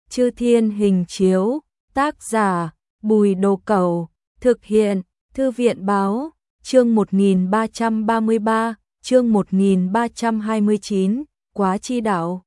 Chư Thiên Hình Chiếu, tác giả Bùi Đồ Cẩu, thực hiện Thư viện Báo, chương 1333, chương 1329, Quá Chi Đạo.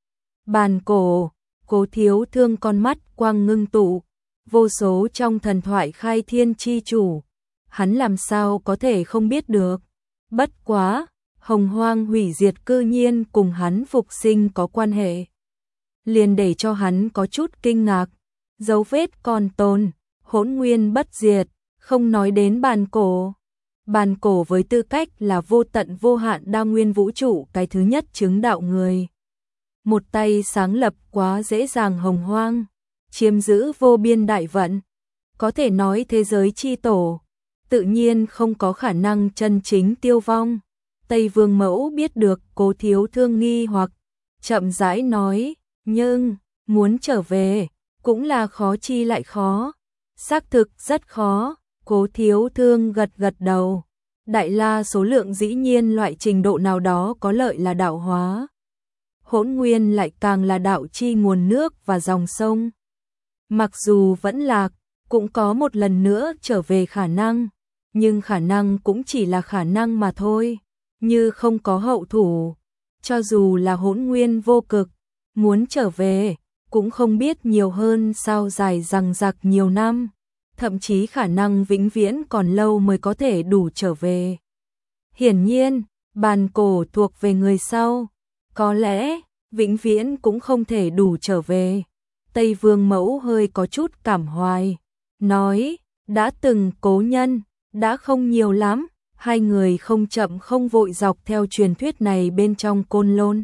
Bàn cổ, Cố Thiếu Thương con mắt quang ngưng tụ, vô số trong thần thoại khai thiên chi chủ, hắn làm sao có thể không biết được. Bất quá, Hồng Hoang hủy diệt cư nhiên cùng hắn phục sinh có quan hệ. Liền để cho hắn có chút kinh ngạc, dấu vết còn tồn, hỗn nguyên bất diệt, không nói đến bàn cổ. Bàn cổ với tư cách là vô tận vô hạn đa nguyên vũ trụ cái thứ nhất chứng đạo người. Một tay sáng lập quá dễ dàng Hồng Hoang, chiếm giữ vô biên đại vận, có thể nói thế giới chi tổ, tự nhiên không có khả năng chân chính tiêu vong. Tây Vương Mẫu biết được Cố Thiếu Thương nghi hoặc, chậm rãi nói, nhưng muốn trở về cũng là khó chi lại khó, xác thực rất khó. Cố Thiếu Thương gật gật đầu, đại la số lượng dĩ nhiên loại trình độ nào đó có lợi là đạo hóa, hỗn nguyên lại càng là đạo chi nguồn nước và dòng sông. Mặc dù vẫn lạc, cũng có một lần nữa trở về khả năng, nhưng khả năng cũng chỉ là khả năng mà thôi, như không có hậu thủ. Cho dù là hỗn nguyên vô cực, muốn trở về, cũng không biết nhiều hơn sao dài dằng dặc nhiều năm, thậm chí khả năng vĩnh viễn còn lâu mới có thể đủ trở về. Hiển nhiên, bàn cổ thuộc về người sau, có lẽ vĩnh viễn cũng không thể đủ trở về. Tây Vương Mẫu hơi có chút cảm hoài, nói, đã từng cố nhân, đã không nhiều lắm. Hai người không chậm không vội dọc theo truyền thuyết này bên trong Côn Lôn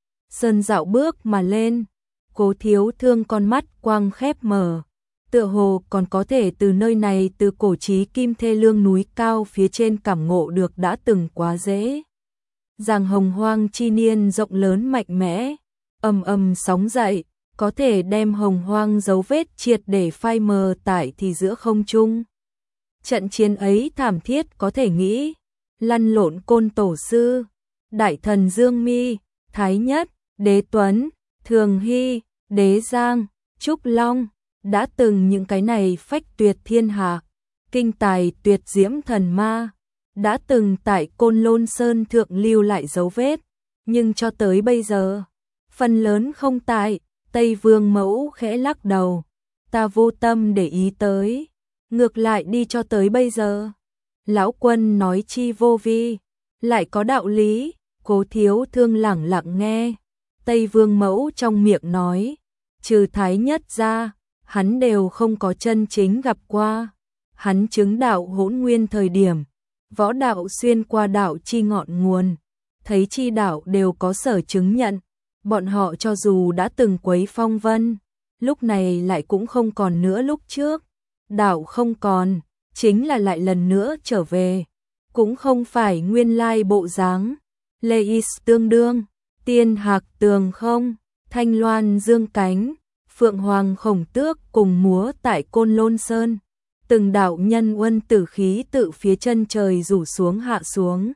Sơn dạo bước mà lên. Cố Thiếu Thương con mắt quang khép mở, tựa hồ còn có thể từ nơi này, từ cổ chí kim thê lương núi cao phía trên cảm ngộ được đã từng quá dễ dàng Hồng Hoang chi niên rộng lớn mạnh mẽ, ầm ầm sóng dậy, có thể đem Hồng Hoang dấu vết triệt để phai mờ tại thì giữa không trung. Trận chiến ấy thảm thiết có thể nghĩ, lăn lộn Côn Tổ Sư, Đại Thần Dương Mi, Thái Nhất, Đế Tuấn, Thường Hy, Đế Giang, Trúc Long, đã từng những cái này phách tuyệt thiên hạ, kinh tài tuyệt diễm thần ma, đã từng tại Côn Lôn Sơn thượng lưu lại dấu vết, nhưng cho tới bây giờ, phần lớn không tại. Tây Vương Mẫu khẽ lắc đầu, ta vô tâm để ý tới, ngược lại đi cho tới bây giờ. Lão Quân nói chi vô vi, lại có đạo lý. Cố Thiếu Thương lẳng lặng nghe, Tây Vương Mẫu trong miệng nói, trừ Thái Nhất ra, hắn đều không có chân chính gặp qua. Hắn chứng đạo hỗn nguyên thời điểm, võ đạo xuyên qua đạo chi ngọn nguồn, thấy chi đạo đều có sở chứng nhận. Bọn họ cho dù đã từng quấy phong vân, lúc này lại cũng không còn nữa lúc trước. Đạo không còn, chính là lại lần nữa trở về, cũng không phải nguyên lai bộ dáng. Lê Is tương đương, tiên hạc tường không, thanh loan dương cánh, phượng hoàng khổng tước cùng múa tại Côn Lôn Sơn. Từng đạo nhân uân tử khí tự phía chân trời rủ xuống hạ xuống,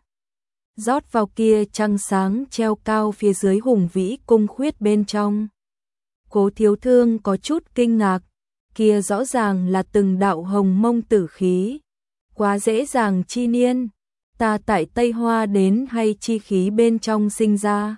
rót vào kia trăng sáng treo cao phía dưới hùng vĩ cung khuyết bên trong. Cố Thiếu Thương có chút kinh ngạc, kia rõ ràng là từng đạo hồng mông tử khí, quá dễ dàng chi niên, ta tại Tây Hoa đến hay chi khí bên trong sinh ra.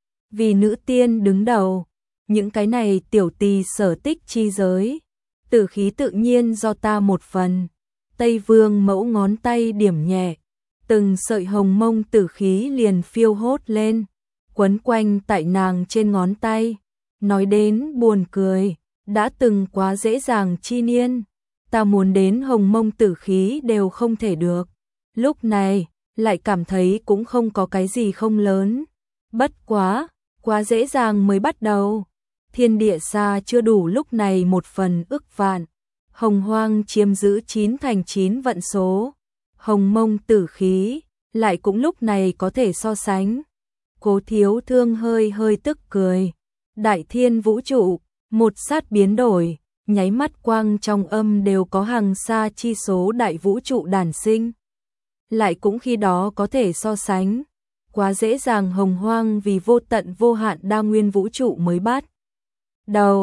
Vì nữ tiên đứng đầu, những cái này tiểu tỳ sở tích chi giới, tử khí tự nhiên do ta một phần. Tây Vương Mẫu ngón tay điểm nhẹ, từng sợi hồng mông tử khí liền phiêu hốt lên, quấn quanh tại nàng trên ngón tay. Nói đến buồn cười, đã từng quá dễ dàng chi niên, ta muốn đến hồng mông tử khí đều không thể được. Lúc này, lại cảm thấy cũng không có cái gì không lớn. Bất quá, quá dễ dàng mới bắt đầu. Thiên địa xa chưa đủ lúc này một phần ức vạn. Hồng Hoang chiếm giữ 9 thành 9 vận số. Hồng mông tử khí, lại cũng lúc này có thể so sánh. Cố Thiếu Thương hơi hơi tức cười. Đại thiên vũ trụ, một sát biến đổi, nháy mắt quang trong âm đều có hàng xa chi số đại vũ trụ đản sinh. Lại cũng khi đó có thể so sánh. Quá dễ dàng Hồng Hoang vì vô tận vô hạn đa nguyên vũ trụ mới bắt đầu.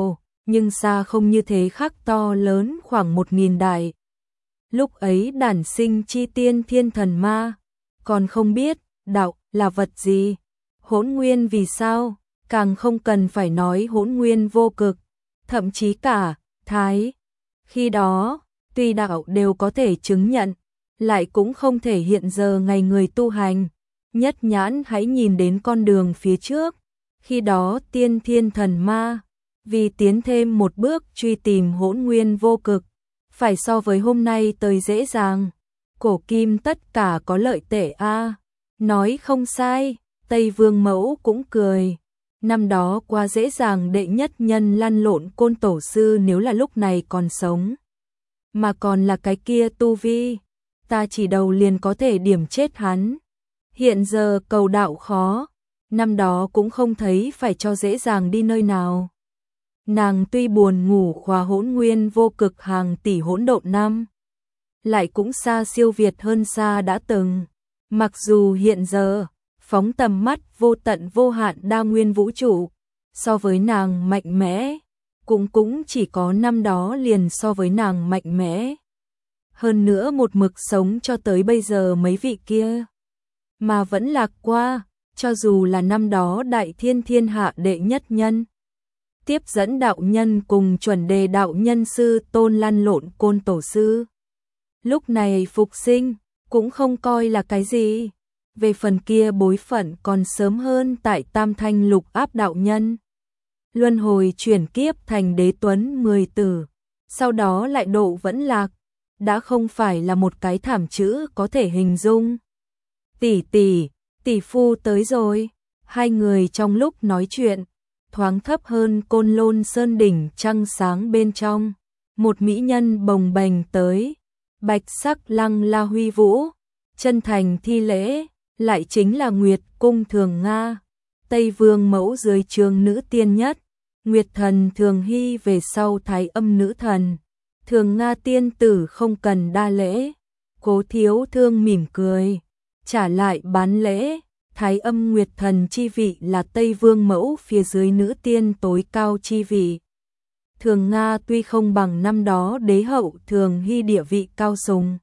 nhưng xa không như thế khác to lớn khoảng 1000 đại. Lúc ấy đản sinh chi tiên thiên thần ma, còn không biết đạo là vật gì, hỗn nguyên vì sao, càng không cần phải nói hỗn nguyên vô cực, thậm chí cả thái. Khi đó, tuy đạo đều có thể chứng nhận, lại cũng không thể hiện giờ ngày người tu hành. Nhất nhãn hãy nhìn đến con đường phía trước, khi đó tiên thiên thần ma, vì tiến thêm một bước truy tìm hỗn nguyên vô cực, phải so với hôm nay tới dễ dàng. Cổ kim tất cả có lợi tệ a. Nói không sai, Tây Vương Mẫu cũng cười. Năm đó quá dễ dàng đệ nhất nhân lăn lộn Côn Tổ sư nếu là lúc này còn sống. Mà còn là cái kia tu vi, ta chỉ đầu liền có thể điểm chết hắn. Hiện giờ cầu đạo khó, năm đó cũng không thấy phải cho dễ dàng đi nơi nào. Nàng tuy buồn ngủ khóa hỗn nguyên vô cực hàng tỷ hỗn độn năm, lại cũng xa siêu việt hơn xa đã từng. Mặc dù hiện giờ, phóng tầm mắt vô tận vô hạn đa nguyên vũ trụ, so với nàng mạnh mẽ, cũng chỉ có năm đó liền so với nàng mạnh mẽ. Hơn nữa một mực sống cho tới bây giờ mấy vị kia, mà vẫn lạc qua, cho dù là năm đó đại thiên thiên hạ đệ nhất nhân. Tiếp dẫn đạo nhân cùng chuẩn đề đạo nhân sư tôn lăn lộn Côn Tổ sư. Lúc này phục sinh, cũng không coi là cái gì. Về phần kia bối phận còn sớm hơn tại Tam Thanh Lục Áp đạo nhân. Luân hồi chuyển kiếp thành Đế Tuấn 10 tử, sau đó lại độ vẫn lạc, đã không phải là một cái thảm chữ có thể hình dung. Tỷ phu tới rồi. Hai người trong lúc nói chuyện, thoáng thấp hơn Côn Lôn Sơn đỉnh trăng sáng bên trong, một mỹ nhân bồng bềnh tới, bạch sắc lăng la huy vũ, chân thành thi lễ, lại chính là Nguyệt Cung Thường Nga, Tây Vương Mẫu dưới trướng nữ tiên nhất, Nguyệt Thần Thường Hy về sau Thái Âm nữ thần, Thường Nga tiên tử không cần đa lễ. Cố Thiếu Thương mỉm cười, trả lại bán lễ. Thái Âm Nguyệt Thần chi vị là Tây Vương Mẫu phía dưới nữ tiên tối cao chi vị. Thường Nga tuy không bằng năm đó đế hậu Thường Hy địa vị cao sùng,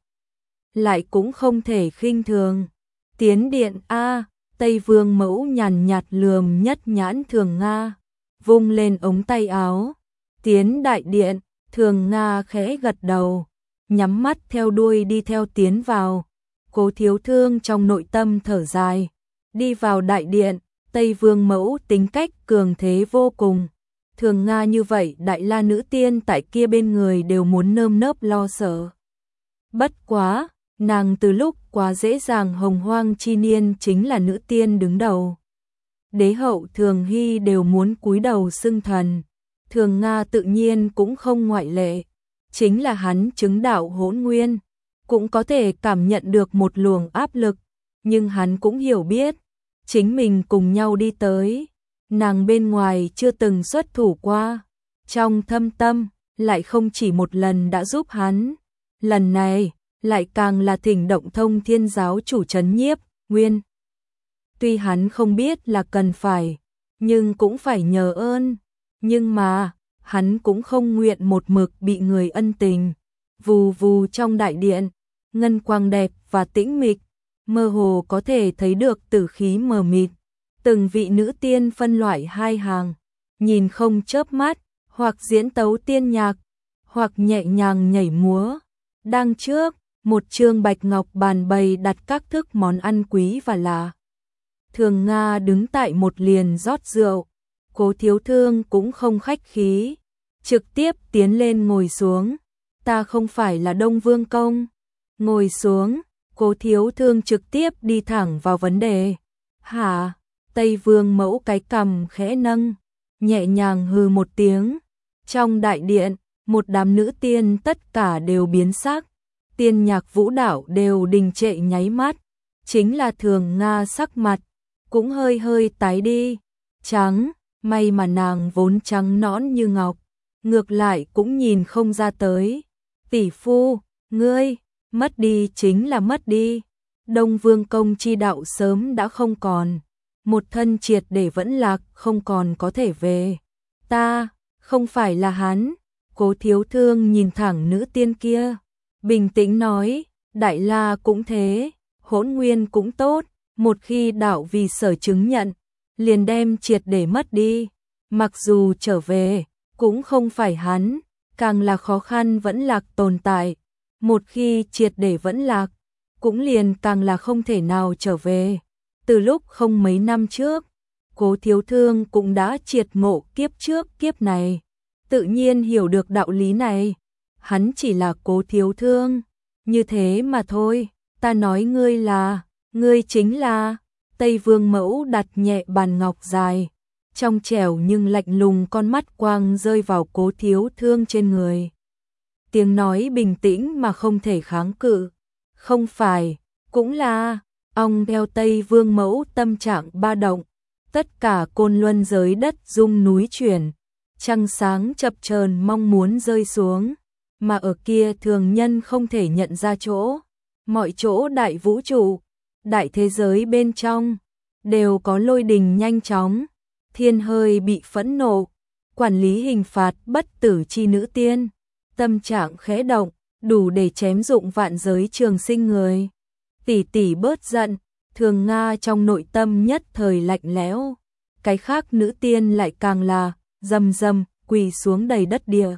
lại cũng không thể khinh thường. Tiến điện a. Tây Vương Mẫu nhàn nhạt lườm nhất nhãn Thường Nga, vung lên ống tay áo. Tiến đại điện. Thường Nga khẽ gật đầu, nhắm mắt theo đuôi đi theo tiến vào. Cố Thiếu Thương trong nội tâm thở dài, đi vào đại điện. Tây Vương Mẫu tính cách cường thế vô cùng, Thường Nga như vậy đại la nữ tiên tại kia bên người đều muốn nơm nớp lo sợ. Bất quá, nàng từ lúc quá dễ dàng hồng hoang chi niên chính là nữ tiên đứng đầu. Đế hậu Thường Hy đều muốn cúi đầu xưng thần, Thường Nga tự nhiên cũng không ngoại lệ. Chính là hắn chứng đạo hỗn nguyên, cũng có thể cảm nhận được một luồng áp lực, nhưng hắn cũng hiểu biết, chính mình cùng nhau đi tới, nàng bên ngoài chưa từng xuất thủ qua, trong thâm tâm lại không chỉ một lần đã giúp hắn, lần này lại càng là thỉnh Động Thông Thiên giáo chủ trấn nhiếp nguyên. Tuy hắn không biết là cần phải, nhưng cũng phải nhờ ơn, nhưng mà hắn cũng không nguyện một mực bị người ân tình. Vù vù trong đại điện, ngân quang đẹp và tĩnh mịch, mơ hồ có thể thấy được tử khí mờ mịt. Từng vị nữ tiên phân loại hai hàng, nhìn không chớp mắt, hoặc diễn tấu tiên nhạc, hoặc nhẹ nhàng nhảy múa. Đằng trước, một chương bạch ngọc bàn bày đặt các thức món ăn quý và lạ. Thường Nga đứng tại một liền rót rượu, Cố Thiếu Thương cũng không khách khí, trực tiếp tiến lên ngồi xuống. Ta không phải là Đông Vương Công. Ngồi xuống, Cố Thiếu Thương trực tiếp đi thẳng vào vấn đề. Hả? Tây Vương Mẫu cái cằm khẽ nâng, nhẹ nhàng hừ một tiếng. Trong đại điện, một đám nữ tiên tất cả đều biến sắc, tiên nhạc vũ đạo đều đình trệ nháy mắt. Chính là Thường Nga sắc mặt cũng hơi hơi tái đi. Trắng, may mà nàng vốn trắng nõn như ngọc, ngược lại cũng nhìn không ra tới. Tỷ phu, ngươi, mất đi chính là mất đi. Đông Vương Công chi đạo sớm đã không còn, một thân triệt để vẫn lạc, không còn có thể về. Ta, Không phải là hắn. Cố Thiếu Thương nhìn thẳng nữ tiên kia, bình tĩnh nói, Đại La cũng thế, Hỗn Nguyên cũng tốt, một khi đạo vì sở chứng nhận, liền đem triệt để mất đi. Mặc dù trở về, cũng không phải hắn, càng là khó khăn vẫn lạc tồn tại. Một khi triệt để vẫn lạc, cũng liền càng là không thể nào trở về. Từ lúc không mấy năm trước, Cố Thiếu Thương cũng đã triệt ngộ kiếp trước kiếp này, tự nhiên hiểu được đạo lý này. Hắn chỉ là Cố Thiếu Thương, như thế mà thôi. Ta nói ngươi chính là. Tây Vương Mẫu đặt nhẹ bàn ngọc dài, trong trẻo nhưng lạnh lùng con mắt quang rơi vào Cố Thiếu Thương trên người. Tiếng nói bình tĩnh mà không thể kháng cự. Không phải, cũng là. Ong theo Tây Vương Mẫu tâm trạng ba động, tất cả côn luân giới đất rung núi chuyển, trăng sáng chập chờn mong muốn rơi xuống, mà ở kia thường nhân không thể nhận ra chỗ, mọi chỗ đại vũ trụ, đại thế giới bên trong đều có lôi đình nhanh chóng, thiên hơi bị phẫn nộ, quản lý hình phạt bất tử chi nữ tiên, tâm trạng khẽ động, đủ để chém dụng vạn giới trường sinh người. Tỷ tỷ bớt giận. Thường Nga trong nội tâm nhất thời lạnh lẽo, cái khác nữ tiên lại càng là rầm rầm quỳ xuống đầy đất địa.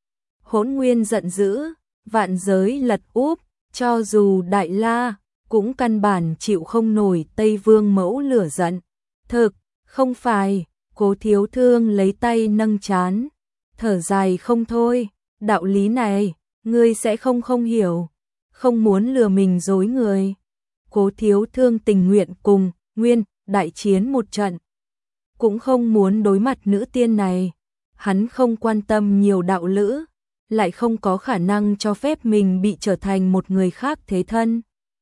Hỗn Nguyên giận dữ, vạn giới lật úp, cho dù Đại La cũng căn bản chịu không nổi Tây Vương Mẫu lửa giận. Thực, không phải. Cố Thiếu Thương lấy tay nâng trán, thở dài không thôi, đạo lý này, ngươi sẽ không hiểu, không muốn lừa mình dối người. Cố Thiếu Thương tình nguyện cùng Nguyên đại chiến một trận, cũng không muốn đối mặt nữ tiên này. Hắn không quan tâm nhiều đạo lữ, lại không có khả năng cho phép mình bị trở thành một người khác thế thân.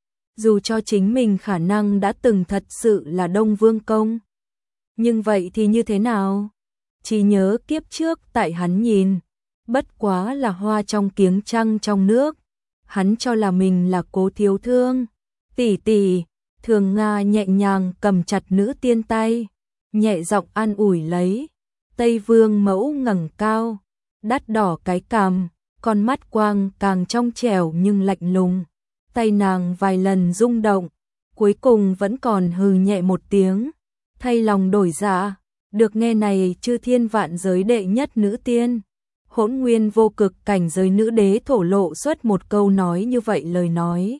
Dù cho chính mình khả năng đã từng thật sự là Đông Vương Công. Nhưng vậy thì như thế nào? Chỉ nhớ kiếp trước tại hắn nhìn, bất quá là hoa trong kiếng trăng trong nước. Hắn cho là mình là Cố Thiếu Thương. Tỷ tỷ, Thường Nga nhẹ nhàng cầm chặt nữ tiên tay, nhẹ giọng an ủi lấy. Tây Vương Mẫu ngẩng cao, đắt đỏ cái cằm, con mắt quang càng trong trẻo nhưng lạnh lùng. Tay nàng vài lần rung động, cuối cùng vẫn còn hừ nhẹ một tiếng, thay lòng đổi dạ. Được nghe này chư thiên vạn giới đệ nhất nữ tiên, Hỗn Nguyên vô cực cảnh giới nữ đế thổ lộ xuất một câu nói như vậy lời nói.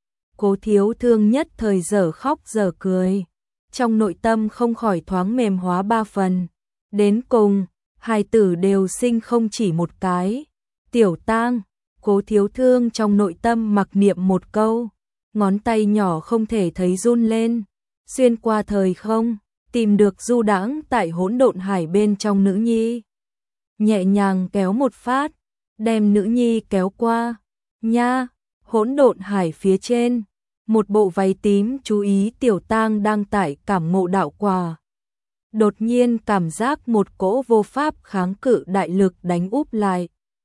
Cố Thiếu Thương nhất thời dở khóc dở cười, trong nội tâm không khỏi thoáng mềm hóa ba phần. Đến cùng, hai tử đều sinh không chỉ một cái. Tiểu Tang, Cố Thiếu Thương trong nội tâm mặc niệm một câu, ngón tay nhỏ không thể thấy run lên, xuyên qua thời không, tìm được du đãng tại hỗn độn hải bên trong nữ nhi. Nhẹ nhàng kéo một phát, đem nữ nhi kéo qua. Nha, hỗn độn hải phía trên, một bộ váy tím chú ý Tiểu Tang đang tại cảm ngộ đạo quả. Đột nhiên cảm giác một cỗ vô pháp kháng cự đại lực đánh úp lại.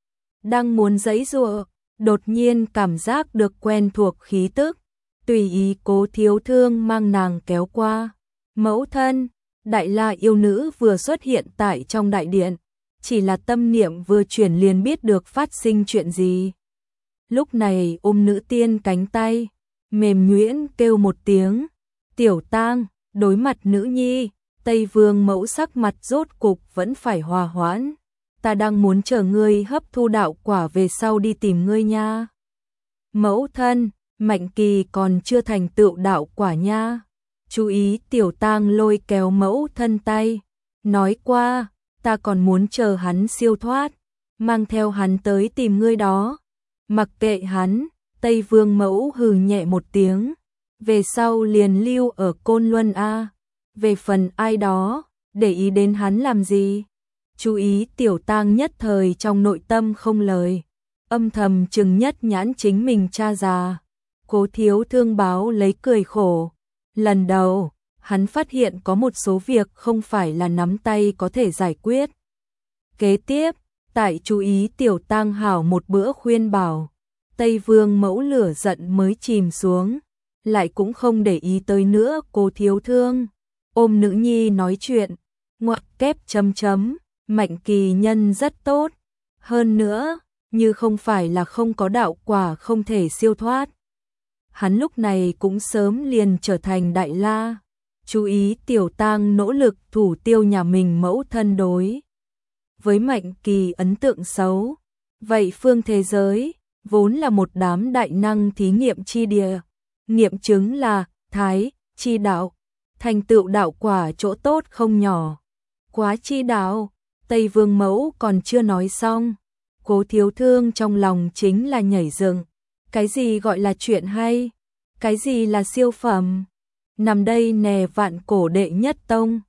Đang muốn giãy giụa, đột nhiên cảm giác được quen thuộc khí tức, tùy ý Cố Thiếu Thương mang nàng kéo qua. Mẫu thân, Đại La yêu nữ vừa xuất hiện tại trong đại điện, chỉ là tâm niệm vừa chuyển liền biết được phát sinh chuyện gì. Lúc này ôm nữ tiên cánh tay, mềm nhuyễn kêu một tiếng, Tiểu Tang. Đối mặt nữ nhi, Tây Vương Mẫu sắc mặt rốt cục vẫn phải hòa hoãn. Ta đang muốn chờ ngươi hấp thu đạo quả về sau đi tìm ngươi nha. Mẫu thân, Mạnh Kỳ còn chưa thành tựu đạo quả nha. Chú ý. Tiểu Tang lôi kéo mẫu thân tay, nói qua, ta còn muốn chờ hắn siêu thoát, mang theo hắn tới tìm ngươi đó. Mặc kệ hắn, Tây Vương Mẫu hừ nhẹ một tiếng, về sau liền lưu ở Côn Luân a. Về phần ai đó, để ý đến hắn làm gì? Chú ý. Tiểu Tang nhất thời trong nội tâm không lời, âm thầm chừng nhất nhãn chính mình cha già. Cố Thiếu Thương báo lấy cười khổ. Lần đầu, hắn phát hiện có một số việc không phải là nắm tay có thể giải quyết. Kế tiếp, tại chú ý Tiểu Tang hảo một bữa khuyên bảo, Tây Vương Mẫu lửa giận mới chìm xuống, lại cũng không để ý tới nữa. Cố Thiếu Thương ôm nữ nhi nói chuyện, ngoặc kép chấm chấm, Mạnh Kỳ Nhân rất tốt, hơn nữa, như không phải là không có đạo quả không thể siêu thoát. Hắn lúc này cũng sớm liền trở thành đại la, chú ý Tiểu Tang nỗ lực thủ tiêu nhà mình mẫu thân đối. Với Mạnh Kỳ ấn tượng xấu, vậy phương thế giới, vốn là một đám đại năng thí nghiệm chi địa, nghiệm chứng là thái, chi đạo, thành tựu đạo quả chỗ tốt không nhỏ. Quá chi đạo, Tây Vương Mẫu còn chưa nói xong, Cố Thiếu Thương trong lòng chính là nhảy dựng. Cái gì gọi là chuyện hay? Cái gì là siêu phẩm? Nằm đây nè vạn cổ đệ nhất tông,